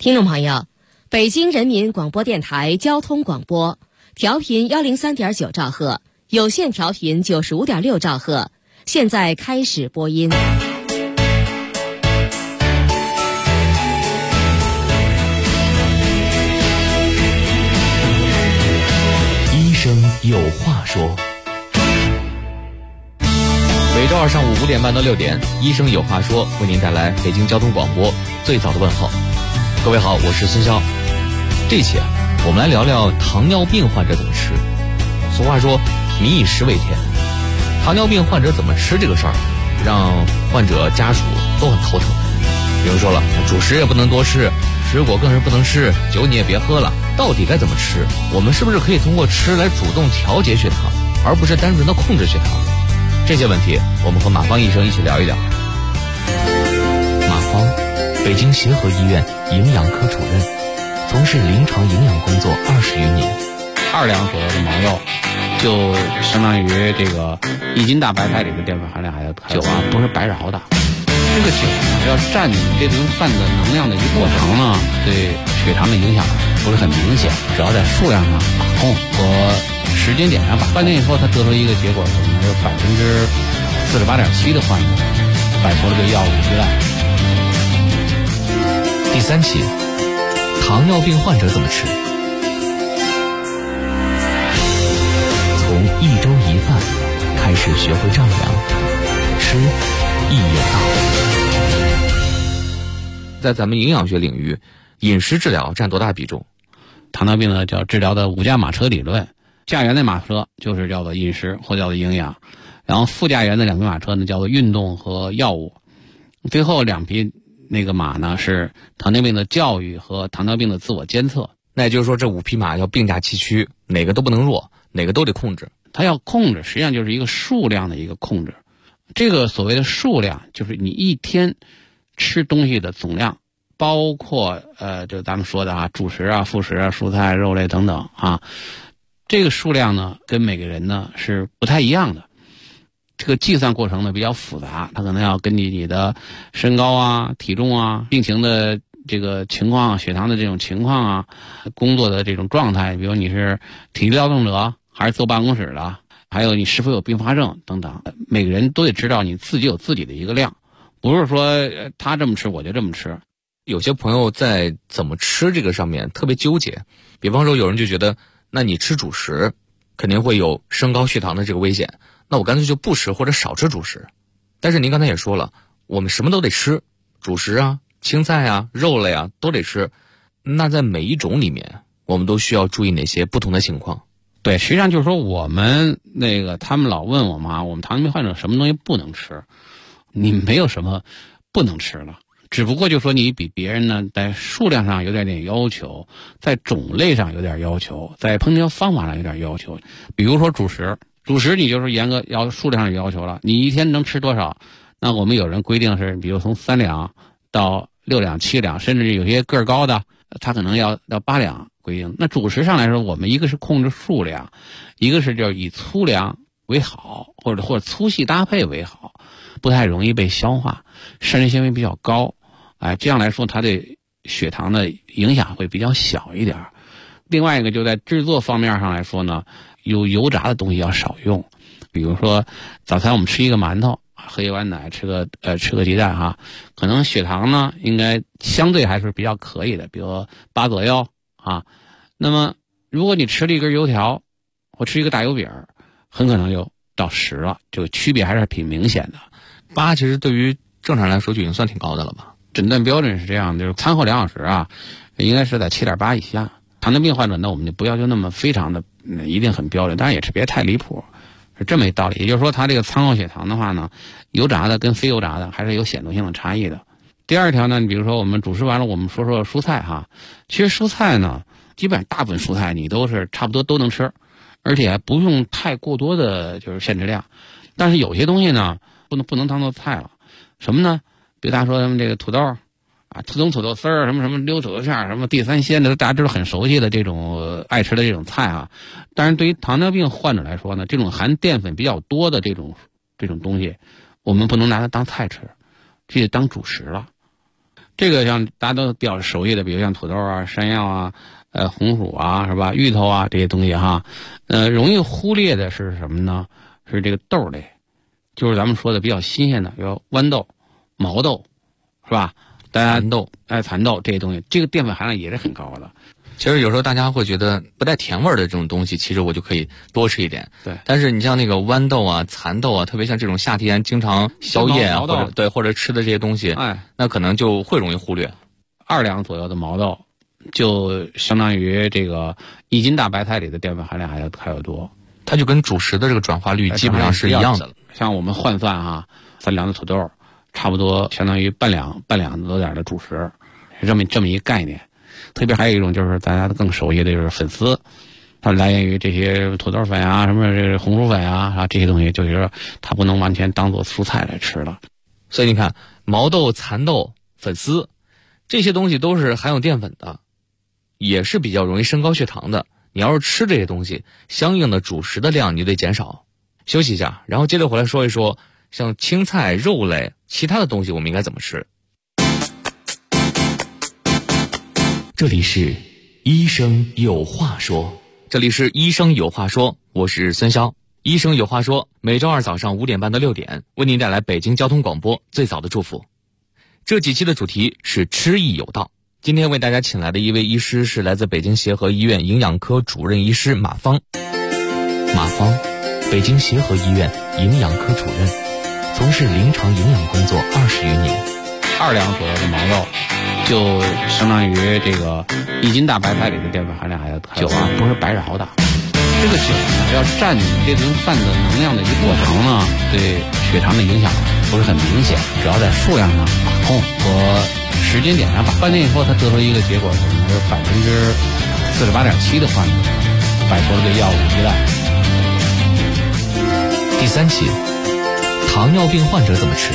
听众朋友，北京人民广播电台交通广播，调频103.9兆赫，有线调频95.6兆赫，现在开始播音。 医生有话说。每周二上午5点半到6点，医生有话说为您带来北京交通广播最早的问候。各位好，我是孙潇。这期我们来聊聊糖尿病患者怎么吃。俗话说民以食为天，糖尿病患者怎么吃这个事儿让患者家属都很头疼。比如说了，主食也不能多吃，水果更是不能吃，酒你也别喝了，到底该怎么吃？我们是不是可以通过吃来主动调节血糖，而不是单纯的控制血糖？这些问题我们和马芳医生一起聊一聊。马芳，北京协和医院营养科主任，从事临床营养工作20余年。 2两左右的毛肉，就相当于这个1斤大白菜里的淀粉含量还要酒啊，不是白饶的。这个酒要占你这顿饭的能量的一部分。糖呢，对血糖的影响不是很明显，只要在数量上把控和时间点上把控。半年以后，他得出一个结果，可能有48.7%的患者摆脱了对药物依赖。 第3期，糖尿病患者怎么吃？从1周1饭开始学会丈量，吃意愿大。在咱们营养学领域，饮食治疗占多大比重？ 糖尿病呢叫治疗的5驾马车理论，驾辕的马车就是叫做饮食或叫做营养，然后副驾辕的2匹马车呢叫做运动和药物，最后2匹那个马呢是糖尿病的教育和糖尿病的自我监测。 那也就是说这5匹马要并驾齐驱，哪个都不能弱，哪个都得控制。 它要控制实际上就是一个数量的一个控制。这个所谓的数量就是你一天吃东西的总量，包括就咱们说的啊，主食啊、副食啊、蔬菜、肉类等等啊，这个数量呢跟每个人呢是不太一样的。这个计算过程呢比较复杂，它可能要根据你的身高啊、体重啊、病情的这个情况、血糖的这种情况啊、工作的这种状态，比如你是体力劳动者还是坐办公室的，还有你是否有并发症等等，每个人都得知道你自己有自己的一个量，不是说他这么吃我就这么吃。 有些朋友在怎么吃这个上面特别纠结，比方说有人就觉得，那你吃主食肯定会有升高血糖的这个危险，那我干脆就不吃或者少吃主食。但是您刚才也说了，我们什么都得吃，主食啊、青菜啊、肉类啊都得吃。那在每一种里面，我们都需要注意哪些不同的情况？ 对，实际上就是说我们他们老问我们啊，我们糖尿病患者什么东西不能吃？你没有什么不能吃了，只不过就说你比别人呢在数量上有点要求，在种类上有点要求，在烹调方法上有点要求。比如说主食你就是严格数量上有要求了，你一天能吃多少？那我们有人规定是，比如从3两到6两、7两，甚至有些个儿高的，他可能要8两规定。那主食上来说，我们一个是控制数量，一个是就是以粗粮为好，或者粗细搭配为好，不太容易被消化，膳食纤维比较高，这样来说它对血糖的影响会比较小一点。另外一个就在制作方面上来说呢，有油炸的东西要少用，比如说早餐我们吃一个馒头，喝一碗奶，吃个鸡蛋哈，可能血糖呢应该相对还是比较可以的，比如8左右啊。那么如果你吃了一根油条或吃一个大油饼，很可能就到10了，这个区别还是挺明显的。 8其实对于正常人来说就已经算挺高的了吧？ 诊断标准是这样，就是餐后2小时啊，应该是在7.8以下。糖尿病患者呢，我们就不要求那么非常的一定很标准，当然也是别太离谱，是这么一道理。也就是说，他这个餐后血糖的话呢，油炸的跟非油炸的还是有显著性的差异的。第二条呢，你比如说我们主食完了，我们说蔬菜哈，其实蔬菜呢，基本上大部分蔬菜你都是差不多都能吃，而且不用太过多的就是限制量。但是有些东西呢，不能当做菜了，什么呢？比如大家说咱们这个土豆啊，土豆丝儿，什么溜土豆馅儿，什么地三鲜的，大家都是很熟悉的这种爱吃的这种菜啊。但是对于糖尿病患者来说呢，这种含淀粉比较多的这种东西，我们不能拿它当菜吃，这得当主食了。 这个像大家都比较熟悉的，比如像土豆啊、山药啊、红薯啊，是吧？芋头啊这些东西哈，容易忽略的是什么呢？是这个豆类，就是咱们说的比较新鲜的，比如豌豆、毛豆，是吧？蚕豆这些东西，这个淀粉含量也是很高的。 其实有时候大家会觉得不带甜味儿的这种东西，其实我就可以多吃一点。 对。 但是你像那个豌豆啊、蚕豆啊，特别像这种夏天经常宵夜啊，或者吃的这些东西，那可能就会容易忽略。 2两左右的毛豆，就相当于这个1斤大白菜里的淀粉含量还要多。 它就跟主食的这个转化率基本上是一样的了。 像我们换算哈，3两的土豆，差不多相当于半两多点的主食，是这么一个概念。特别还有一种就是大家更熟悉的就是粉丝，它来源于这些土豆粉啊、什么这个红薯粉啊这些东西，就是它不能完全当做蔬菜来吃了。 所以你看，毛豆、蚕豆、粉丝这些东西都是含有淀粉的，也是比较容易升高血糖的。你要是吃这些东西，相应的主食的量你得减少。休息一下，然后接着回来说一说像青菜、肉类其他的东西我们应该怎么吃。这里是医生有话说，我是孙潇。医生有话说，每周二早上5点半到6点为您带来北京交通广播最早的祝福。这几期的主题是吃益有道。今天为大家请来的一位医师是来自北京协和医院营养科主任医师马芳。马芳，北京协和医院营养科主任，从事临床营养工作20余年。 2两左右的毛豆，就相当于这个1斤大白菜里的淀粉含量还要酒啊，不是白舀的。这个酒呢，要占你这顿饭的能量的一过程呢，对血糖的影响不是很明显，只要在数量上把控和时间点上把控。半年以后，他得出一个结果是什么呢？是48.7%的患者摆脱了对药物依赖。 第3期，糖尿病患者怎么吃？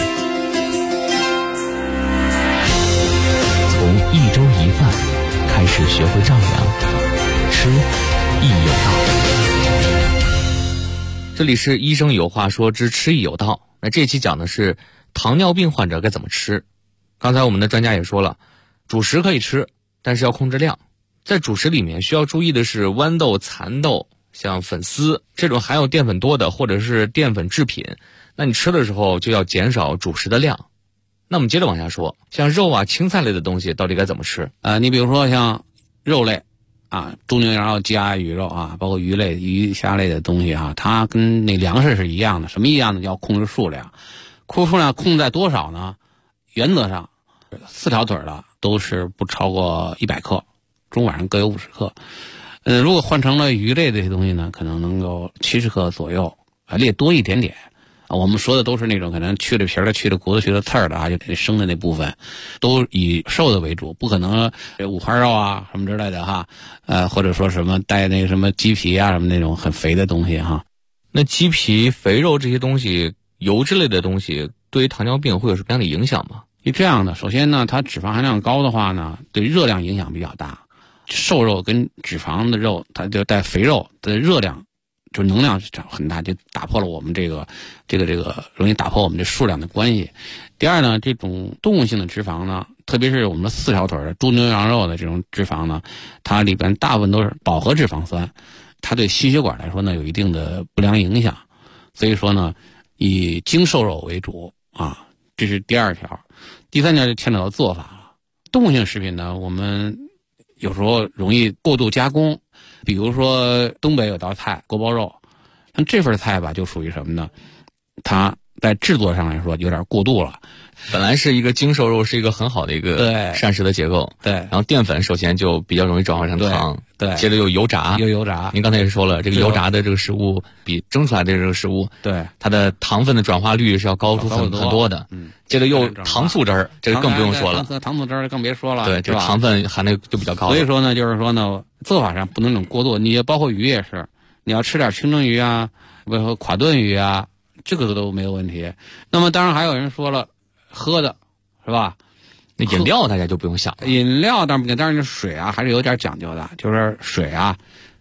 从1周1饭开始学会丈量，吃益有道。这里是医生有话说之吃益有道。那这期讲的是糖尿病患者该怎么吃。刚才我们的专家也说了，主食可以吃，但是要控制量。在主食里面需要注意的是豌豆、蚕豆、像粉丝这种含有淀粉多的或者是淀粉制品，那你吃的时候就要减少主食的量。那我们接着往下说，像肉啊、青菜类的东西到底该怎么吃？ 你比如说像肉类啊，猪牛羊肉、鸡鸭鱼肉啊，包括鱼类、鱼虾类的东西啊，它跟那粮食是一样的。什么一样呢？要控制数量。控在多少呢？原则上4条腿的都是不超过100克，中晚上各有50克。如果换成了鱼类这些东西呢，可能能够70克左右，略多一点点。我们说的都是那种可能去了皮的、去了骨头、去了刺儿的啊，就那生的那部分，都以瘦的为主，不可能五花肉啊什么之类的哈，或者说什么带那个什么鸡皮啊什么那种很肥的东西哈。 那鸡皮、肥肉这些东西，油脂类的东西，对于糖尿病会有什么样的影响吗？ 是这样的，首先呢，它脂肪含量高的话呢，对热量影响比较大。瘦肉跟脂肪的肉，它就带肥肉的热量。就能量很大，就打破了我们这个容易打破我们这数量的关系。第二呢，这种动物性的脂肪呢，特别是我们的4条腿的猪牛羊肉的这种脂肪呢，它里边大部分都是饱和脂肪酸，它对心血管来说呢有一定的不良影响。所以说呢，以精瘦肉为主啊，这是第2条。第3条就牵扯到做法了。动物性食品呢，我们有时候容易过度加工。比如说东北有道菜锅包肉，像这份菜吧就属于什么呢？它在制作上来说有点过度了。 本来是一个精瘦肉，是一个很好的一个膳食的结构， 对。 然后淀粉首先就比较容易转化成糖， 对。 接着又油炸，您刚才也说了，这个油炸的这个食物比蒸出来的这个食物， 对， 它的糖分的转化率是要高出很多的。接着又糖醋汁儿，这个更不用说了， 糖醋汁儿更别说了， 对，这个糖分含量就比较高。 所以说呢，就是说呢，做法上不能那种过度。你包括鱼也是，你要吃点清蒸鱼啊，包括垮炖鱼啊，这个都没有问题。那么当然还有人说了，喝的是吧？ 那饮料大家就不用想了。 饮料当然不行，但是水啊还是有点讲究的，就是水啊，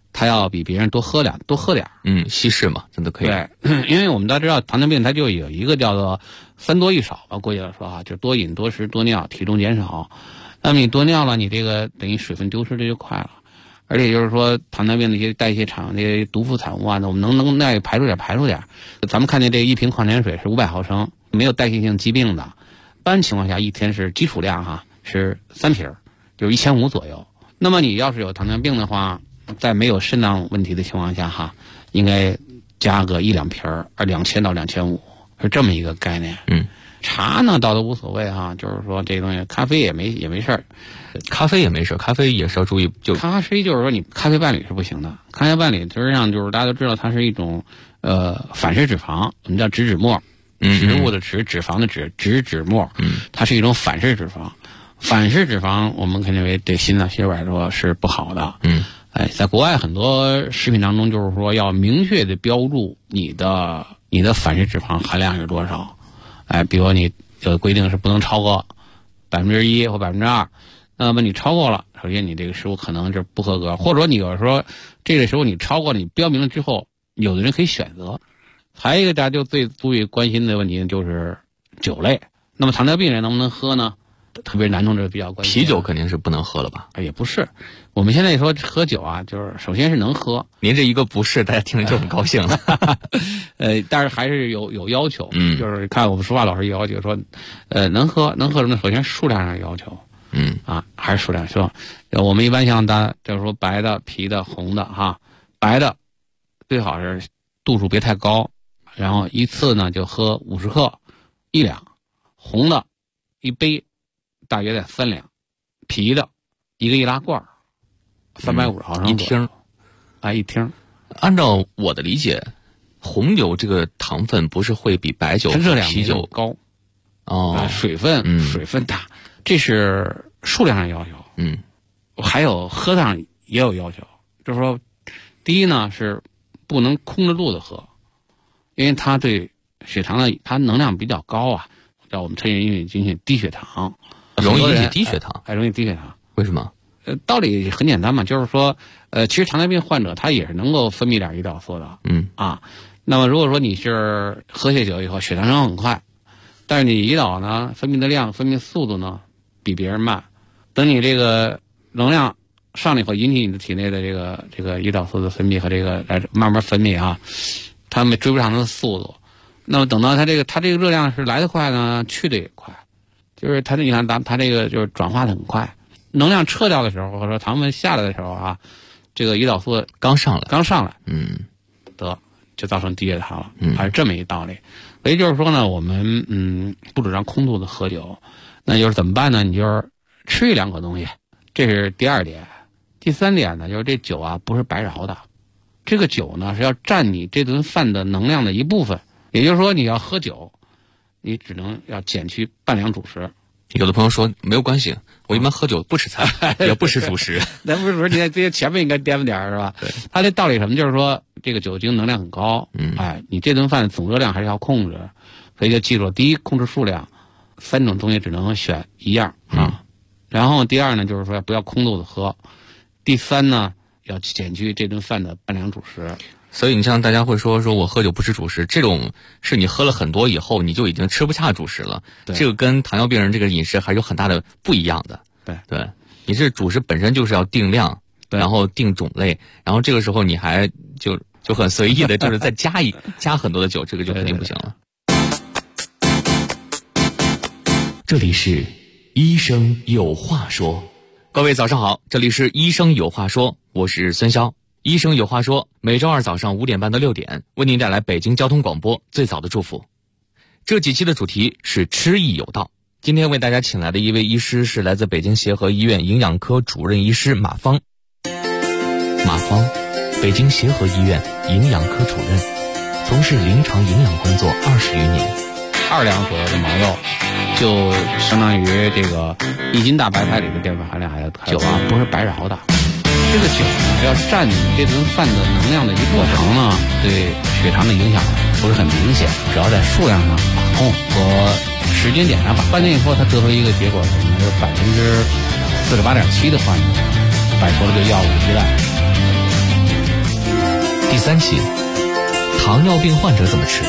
他要比别人多喝点。 稀释嘛，真的可以。 对，因为我们都知道糖尿病它就有一个叫做3多1少吧，过去来说啊，就是多饮多食多尿，体重减少。那么你多尿了，你这个等于水分丢失的就快了。而且就是说，糖尿病的一些代谢产那些毒副产物啊，我们能耐排出点。咱们看见这一瓶矿泉水是500毫升，没有代谢性疾病的，一般情况下一天是基础量是3瓶，就是1500左右。那么你要是有糖尿病的话，在没有肾脏问题的情况下应该加个1-2瓶，2000到2500是这么一个概念。茶呢倒都无所谓就是说这东西，咖啡也没事儿。 咖啡也没事，咖啡也是要注意。 咖啡就是说你咖啡伴侣是不行的，咖啡伴侣实际上就是大家都知道它是一种反式脂肪，我们叫植脂末，植物的植，脂肪的脂，植脂末，它是一种反式脂肪。反式脂肪我们肯定为对心脏血管说是不好的。在国外很多食品当中就是说要明确的标注你的反式脂肪含量是多少。比如你有规定是不能超过1%或2%，那么你超过了，首先你这个食物可能是不合格，或者说你有时候这个食物你超过了，你标明了之后，有的人可以选择。还有一个大家就最注意关心的问题就是酒类。那么糖尿病人能不能喝呢？特别男同志比较关心。 啤酒肯定是不能喝了吧？ 也不是，我们现在说喝酒就是首先是能喝。 您这一个不是，大家听着就很高兴了。 但是还是有要求，就是看我们说话老师要求说，能喝什么？首先数量上要求，还是数量说，我们一般像就是说白的、啤的、红的白的最好是度数别太高，然后一次呢就喝50克1两，红的一杯大约在3两，啤的一个易拉罐350毫升一听一听。 按照我的理解，红酒这个糖分不是会比白酒、啤酒高水分大，这是数量上要求。还有喝上也有要求，就是说，第一呢是不能空着肚子喝，因为它对血糖的它能量比较高叫我们称引起低血糖， 容易引起低血糖， 容易低血糖。 为什么？ 道理很简单嘛，就是说，其实糖尿病患者他也是能够分泌点胰岛素的。那么如果说你是喝些酒以后血糖升很快，但是你胰岛呢分泌的量、分泌速度呢比别人慢，等你这个能量上来以后，引起你的体内的这个胰岛素的分泌和这个来慢慢分泌它们追不上它的速度。那么等到它这个热量是来得快呢，去的也快，就是你看它这个就是转化的很快。能量撤掉的时候，或者说糖分下来的时候这个胰岛素刚上来，就造成低血糖了，还是这么一道理。所以就是说呢，我们不主张空肚子喝酒，那就是怎么办呢？你就是吃1-2口东西，这是第2点。第3点呢，就是这酒不是白熬的，这个酒呢是要占你这顿饭的能量的一部分。也就是说，你要喝酒，你只能要减去半两主食。 有的朋友说没有关系，我一般喝酒不吃菜，也不吃主食。 那不是说你在这些前面应该掂点是吧？ 对， 他这道理什么？就是说这个酒精能量很高，你这顿饭总热量还是要控制，所以就记住，第一控制数量，3种东西只能选1样然后第2呢，就是说不要空肚子喝，第3呢要减去这顿饭的半两主食。 所以你像大家会说我喝酒不吃主食，这种是你喝了很多以后你就已经吃不下主食了，这个跟糖尿病人这个饮食还有很大的不一样的。对，你是主食本身就是要定量，然后定种类，然后这个时候你还就很随意的就是再加很多的酒，这个就肯定不行了。这里是医生有话说，各位早上好，这里是医生有话说，我是孙潇。医生有话说，每周二早上5点半到6点，为您带来北京交通广播最早的祝福。这几期的主题是吃益有道。今天为大家请来的一位医师是来自北京协和医院营养科主任医师马芳。马芳，北京协和医院营养科主任，从事临床营养工作20余年。 2两左右的毛肉，就相当于这个1斤大白菜里的淀粉含量还要酒不是白熬的。这个酒呢，要占你这顿饭的能量的一部分。糖呢，对血糖的影响不是很明显，只要在数量上把控和时间点上把半年以后，他得出一个结果，可能是48.7%的患者摆脱了这药物依赖。 3期，糖尿病患者怎么吃？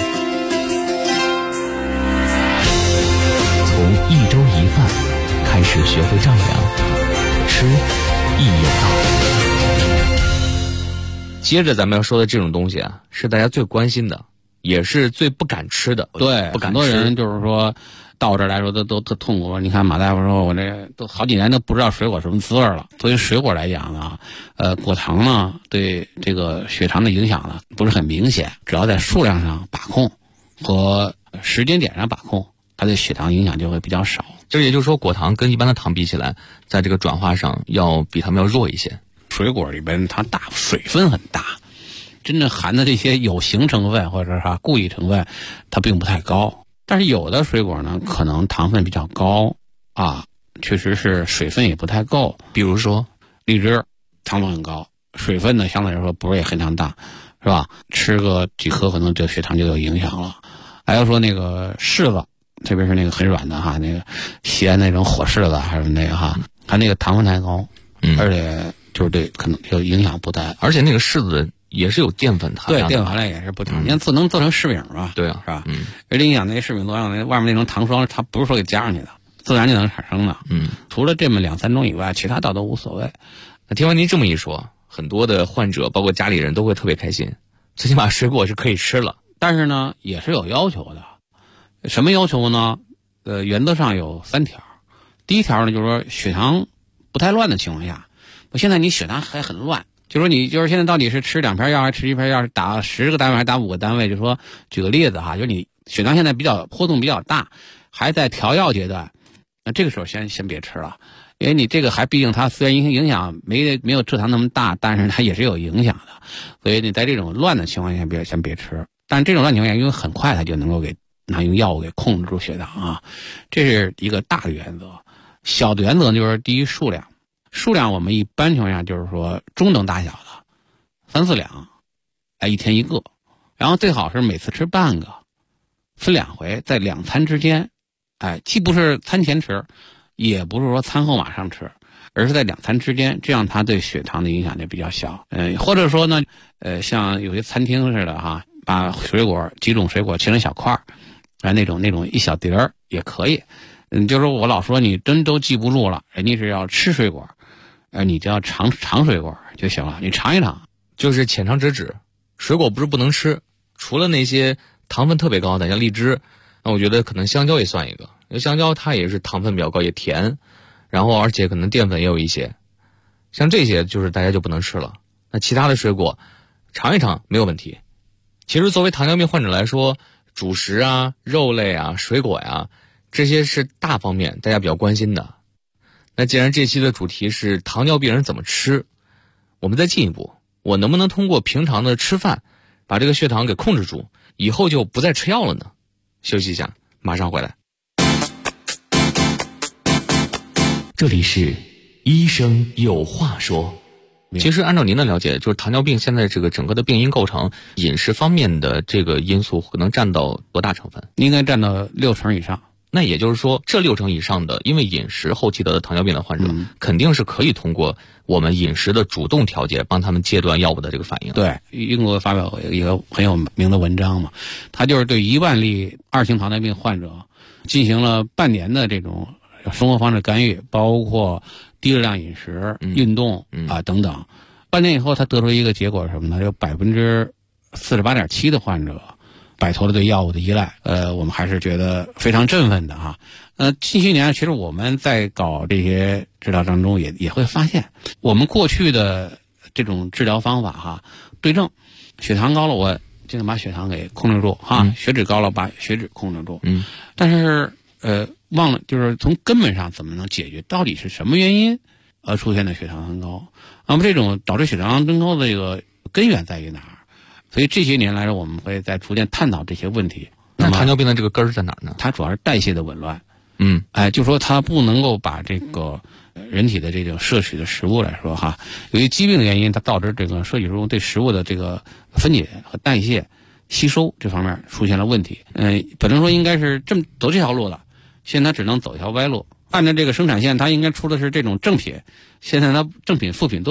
从1周1饭开始学会丈量，吃意有道。接着咱们要说的这种东西啊，是大家最关心的，也是最不敢吃的。 对， 不敢吃。 很多人就是说到这儿来说都特痛苦。你看马大夫说，我这都好几年都不知道水果什么滋味了。对于水果来讲呢，果糖呢对这个血糖的影响呢不是很明显，只要在数量上把控和时间点上把控，它对血糖影响就会比较少。 这也就是说，果糖跟一般的糖比起来，在这个转化上要比它们要弱一些。 水果里边它水分很大，真正含的这些有形成分或者是故意成分，它并不太高。但是有的水果呢，可能糖分比较高啊，确实是水分也不太够。 比如说荔枝，糖分很高，水分呢相对来说不是也非常大，是吧？吃个几颗可能对血糖就有影响了。还有说那个柿子，特别是那个很软的哈，那个西安那种火柿子还是那个哈，它那个糖分太高，而且就是对可能就影响不大。 而且那个柿子也是有淀粉含量的， 对，淀粉含量也是不同。你看能做成柿饼吧？ 对啊， 是吧？而且你想那柿饼做上那外面那种糖霜，它不是说给加上去的，自然就能产生的。除了这么2-3种以外，其他倒都无所谓。 那听完您这么一说，很多的患者包括家里人都会特别开心，最起码水果是可以吃了。 但是呢，也是有要求的。什么要求呢？原则上有3条。第一条呢，就是说血糖不太乱的情况下，现在你血糖还很乱，就说你就是现在到底是吃2片药还是吃1片药，是打10个单位还是打5个单位？就说举个例子哈，就是你血糖现在波动比较大，还在调药阶段，那这个时候先别吃了，因为你这个毕竟它虽然影响没有蔗糖那么大，但是它也是有影响的，所以你在这种乱的情况下先别吃。但是这种乱情况下，因为很快它就能够用药物给控制住血糖啊，这是一个大的原则。小的原则就是第一，数量我们一般情况下就是说中等大小的3-4两，一天1个，然后最好是每次吃半个，分2回，在2餐之间，既不是餐前吃，也不是说餐后马上吃，而是在2餐之间，这样它对血糖的影响就比较小。或者说呢，像有些餐厅似的哈，把几种水果切成小块儿，那种一小碟儿也可以。就是我老说你真都记不住了，人家是要吃水果，你就要尝水果就行了，你尝一尝， 就是浅尝辄止。水果不是不能吃，除了那些糖分特别高的，像荔枝，那我觉得可能香蕉也算一个，因为香蕉它也是糖分比较高，也甜，然后而且可能淀粉也有一些，像这些就是大家就不能吃了。那其他的水果尝一尝没有问题。其实作为糖尿病患者来说，主食啊、肉类啊、水果呀，这些是大方面大家比较关心的。那既然这期的主题是糖尿病人怎么吃，我们再进一步，我能不能通过平常的吃饭把这个血糖给控制住，以后就不再吃药了呢？休息一下，马上回来。这里是医生有话说。其实按照您的了解，就是糖尿病现在这个整个的病因构成，饮食方面的这个因素可能占到多大成分？ 应该占到60%以上。 那也就是说，这60%以上的因为饮食后期得的糖尿病的患者，肯定是可以通过我们饮食的主动调节，帮他们戒断药物的这个反应。 对，英国发表一个很有名的文章嘛，他就是对1万例2型糖尿病患者进行了半年的这种生活方式干预，包括低热量饮食、运动等等。半年以后，他得出一个结果是什么呢？有48.7%的患者摆脱了对药物的依赖。我们还是觉得非常振奋的哈。近些年其实我们在搞这些治疗当中也会发现，我们过去的这种治疗方法哈，对症，血糖高了我就能把血糖给控制住哈，血脂高了把血脂控制住。但是忘了就是从根本上怎么能解决，到底是什么原因而出现的血糖很高？那么这种导致血糖增高的这个根源在于哪儿？所以这些年来说，我们会在逐渐探讨这些问题。 那糖尿病的这个根儿在哪儿呢？ 它主要是代谢的紊乱。就说它不能够把这个人体的这种摄取的食物来说哈，由于疾病的原因，它导致这个摄取中对食物的这个分解和代谢、吸收这方面出现了问题。本来说应该是走这条路的，现在它只能走一条歪路。按照这个生产线，它应该出的是这种正品，现在它正品、副品都有。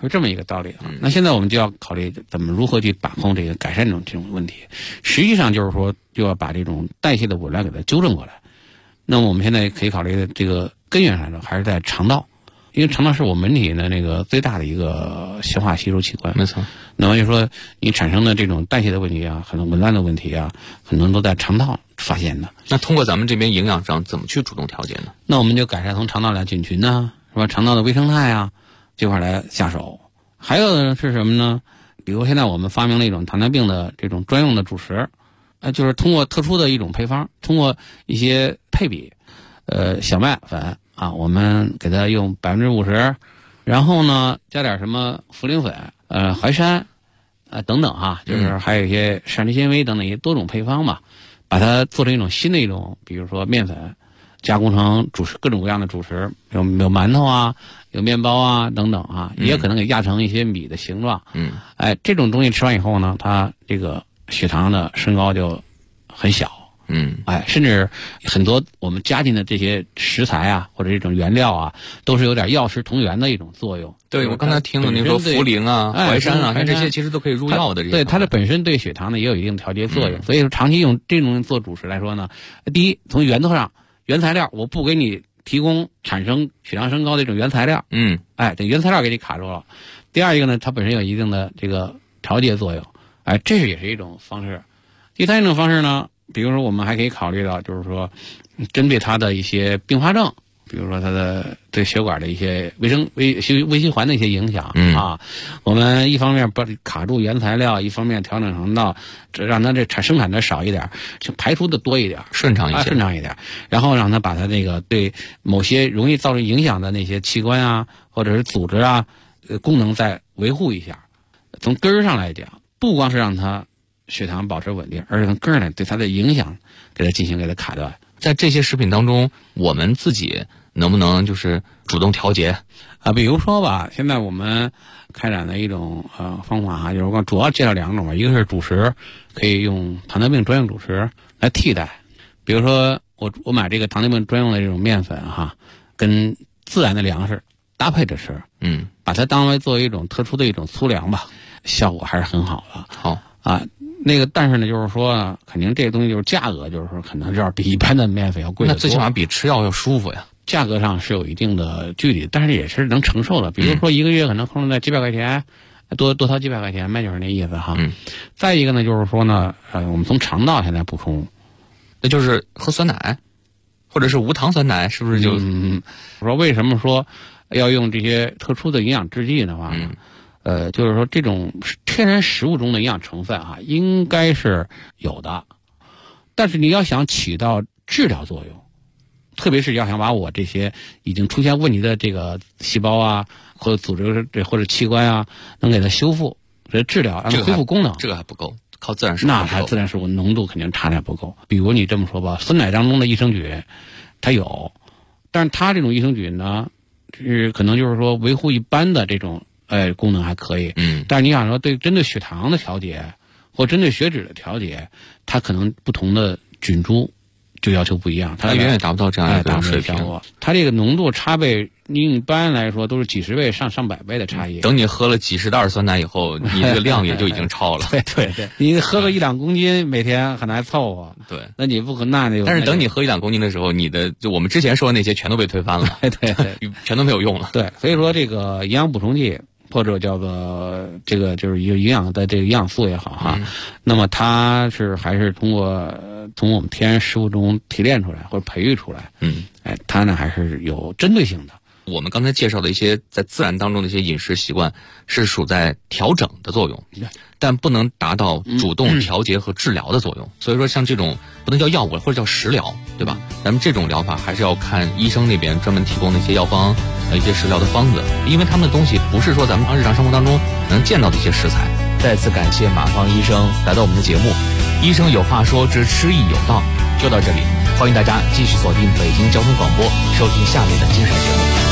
是这么一个道理啊。那现在我们就要考虑怎么如何去把控这个改善这种问题。实际上就是说，就要把这种代谢的紊乱给它纠正过来。那么我们现在可以考虑的这个根源上说，还是在肠道，因为肠道是我们人体的那个最大的一个消化吸收器官。 没错。 那么就说你产生的这种代谢的问题啊，很多紊乱的问题啊，很多都在肠道发现的。 那通过咱们这边营养上怎么去主动调节呢？ 那我们就改善从肠道来菌群呢，是吧？肠道的微生态啊，这块来下手。还有的是什么呢？比如现在我们发明了一种糖尿病的这种专用的主食，就是通过特殊的一种配方，通过一些配比，小麦粉啊，我们给它用50%，然后呢加点什么茯苓粉、淮山等等哈，就是还有一些膳食纤维等等一些多种配方吧，把它做成一种新的一种，比如说面粉，加工成主食，各种各样的主食，有馒头啊，有面包啊等等啊，也可能给压成一些米的形状。这种东西吃完以后呢，它这个血糖的升高就很小。甚至很多我们加进的这些食材啊，或者这种原料啊，都是有点药食同源的一种作用。 对，我刚才听了您说茯苓啊、淮山啊，像这些其实都可以入药的。 对，它的本身对血糖呢也有一定调节作用。所以说长期用这种做主食来说呢，第一，从源头上原材料我不给你提供产生血糖升高的这种原材料，这原材料给你卡住了。第二一个呢，它本身有一定的这个调节作用，这也是一种方式。第三一种方式呢，比如说我们还可以考虑到，就是说针对它的一些并发症，比如说它的对血管的一些微细环的一些影响我们一方面不卡住原材料，一方面调整肠道，让它这生产的少一点，就排出的多一点， 顺畅一点，然后让它把它这个对某些容易造成影响的那些器官啊，或者是组织啊，功能再维护一下。从根儿上来讲，不光是让它血糖保持稳定，而且从根儿上对它的影响给它卡断。 在这些食品当中，我们自己能不能就是主动调节比如说吧，现在我们开展的一种方法就是我主要介绍2种吧，一个是主食，可以用糖尿病专用主食来替代。比如说我买这个糖尿病专用的这种面粉跟自然的粮食搭配着吃，把它当为作为一种特殊的一种粗粮吧，效果还是很好的。 好但是呢，就是说肯定这个东西就是价格，就是说可能要比一般的面粉要贵得多。 那最起码比吃药要舒服呀。 价格上是有一定的距离，但是也是能承受的。比如说一个月可能控制在几百块钱，多掏几百块钱，就是那意思哈。再一个呢，就是说呢，我们从肠道现在补充， 那就是喝酸奶，或者是无糖酸奶，是不是就？ 我说为什么说要用这些特殊的营养制剂的话呢？就是说这种天然食物中的营养成分应该是有的，但是你要想起到治疗作用，特别是要想把我这些已经出现问题的这个细胞啊，或者组织或者器官能给它修复、治疗，让它恢复功能， 这个还不够，靠自然食物那还自然食物浓度肯定差点不够。比如你这么说吧，酸奶当中的益生菌它有，但是它这种益生菌呢，可能就是说维护一般的这种功能还可以，但是你想说针对血糖的调节或针对血脂的调节，它可能不同的菌株就要求不一样，它远远达不到这样一个水平。 它这个浓度差倍，一般来说都是几十倍、上百倍的差异。 等你喝了几十袋酸奶以后，你这个量也就已经超了。 对，你喝个1-2公斤每天很难凑合。 对， 那你不可那但是等你喝1-2公斤的时候，就我们之前说的那些全都被推翻了。 对， 全都没有用了。 对，所以说这个营养补充剂，或者叫做这个就是有营养的这个营养素也好那么它还是从我们天然食物中提炼出来或者培育出来，它呢还是有针对性的。 我们刚才介绍的一些在自然当中的一些饮食习惯是属在调整的作用，但不能达到主动调节和治疗的作用。所以说像这种不能叫药物或者叫食疗，对吧？咱们这种疗法还是要看医生那边专门提供的一些药方一些食疗的方子，因为他们的东西不是说咱们日常生活当中能见到的一些食材。再次感谢马芳医生来到我们的节目，医生有话说之吃益有道就到这里，欢迎大家继续锁定北京交通广播，收听下面的精彩节目。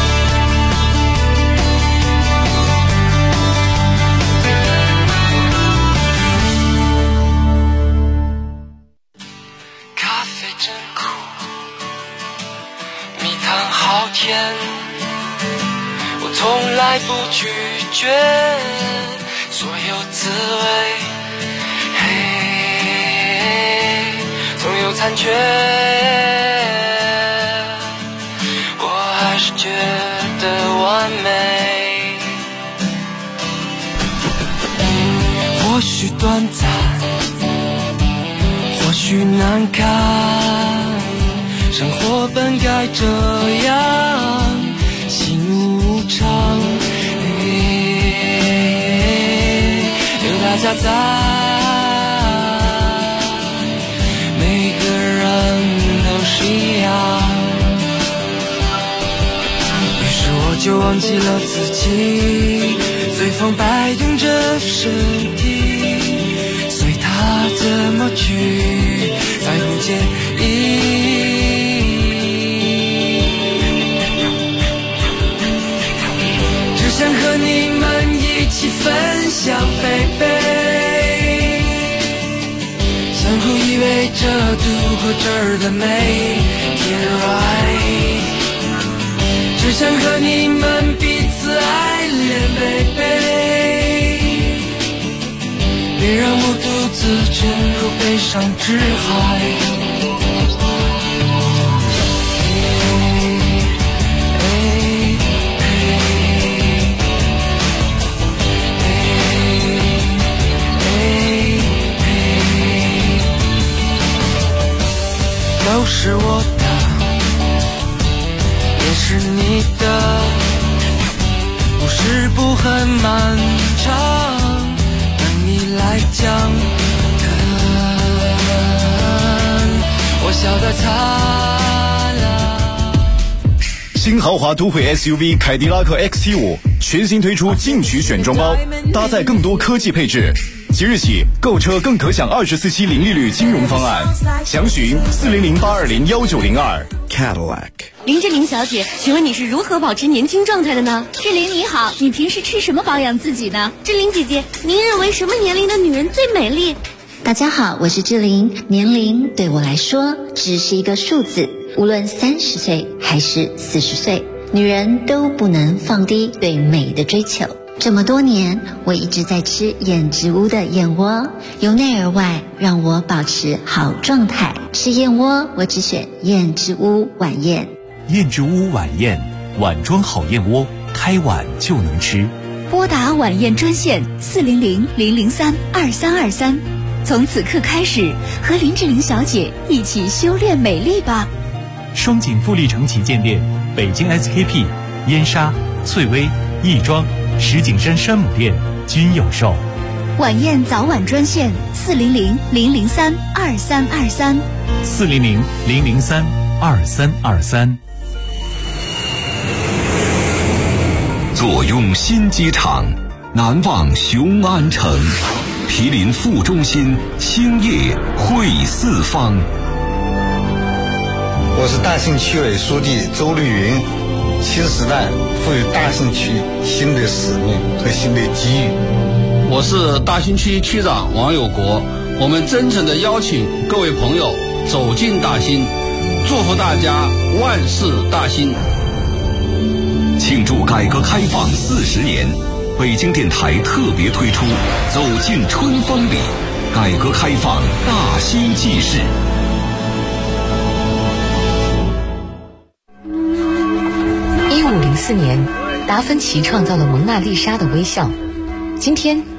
蜜糖好甜，我从来不拒绝所有滋味，总有残缺，我还是觉得完美。或许短暂，或许难堪，生活本该这样，喜怒无常，有大家在，每个人都是一样。于是我就忘记了自己，随风摆动着身体，随它怎么去，再不介意。只想和你们一起分享baby，相互依偎着度过这儿的每天 right， 只想和你们彼此爱恋 baby， 别让我独自沉入悲伤之海。都是我的，也是你的，故事不很漫长，等你来讲。我笑得灿烂。 新豪华都会 SUV 凯迪拉克 XT5 全新推出进取选装包，搭载更多科技配置。即日起购车更可享24期零利率金融方案，详询400-820-1902 Cadillac。 林志玲小姐，请问你是如何保持年轻状态的呢？ 志玲你好，你平时吃什么保养自己呢？ 志玲姐姐，您认为什么年龄的女人最美丽？ 大家好，我是志玲。年龄对我来说只是一个数字，无论30岁还是40岁，女人都不能放低对美的追求。这么多年，我一直在吃燕之屋的燕窝，由内而外让我保持好状态。吃燕窝，我只选燕之屋晚宴。 燕之屋晚宴，碗装好燕窝，开碗就能吃。 拨打晚宴专线400-003-2323，从此刻开始，和林志玲小姐一起修炼美丽吧。 双井富力城旗舰店、北京 SKP、燕莎、翠微、亦庄、石景山山姆店均有售。 晚宴早晚专线400-003-2323 400-003-2323。 坐拥新机场，难忘雄安城，毗邻副中心，兴业汇四方。 我是大兴区委书记周绿云。新时代赋予大兴区新的使命和新的机遇。 我是大兴区区长王有国，我们真诚地邀请各位朋友走进大兴，祝福大家万事大兴。 庆祝改革开放40年，北京电台特别推出走进春风里，改革开放大兴纪事。 1504年，达芬奇创造了蒙娜丽莎的微笑。今天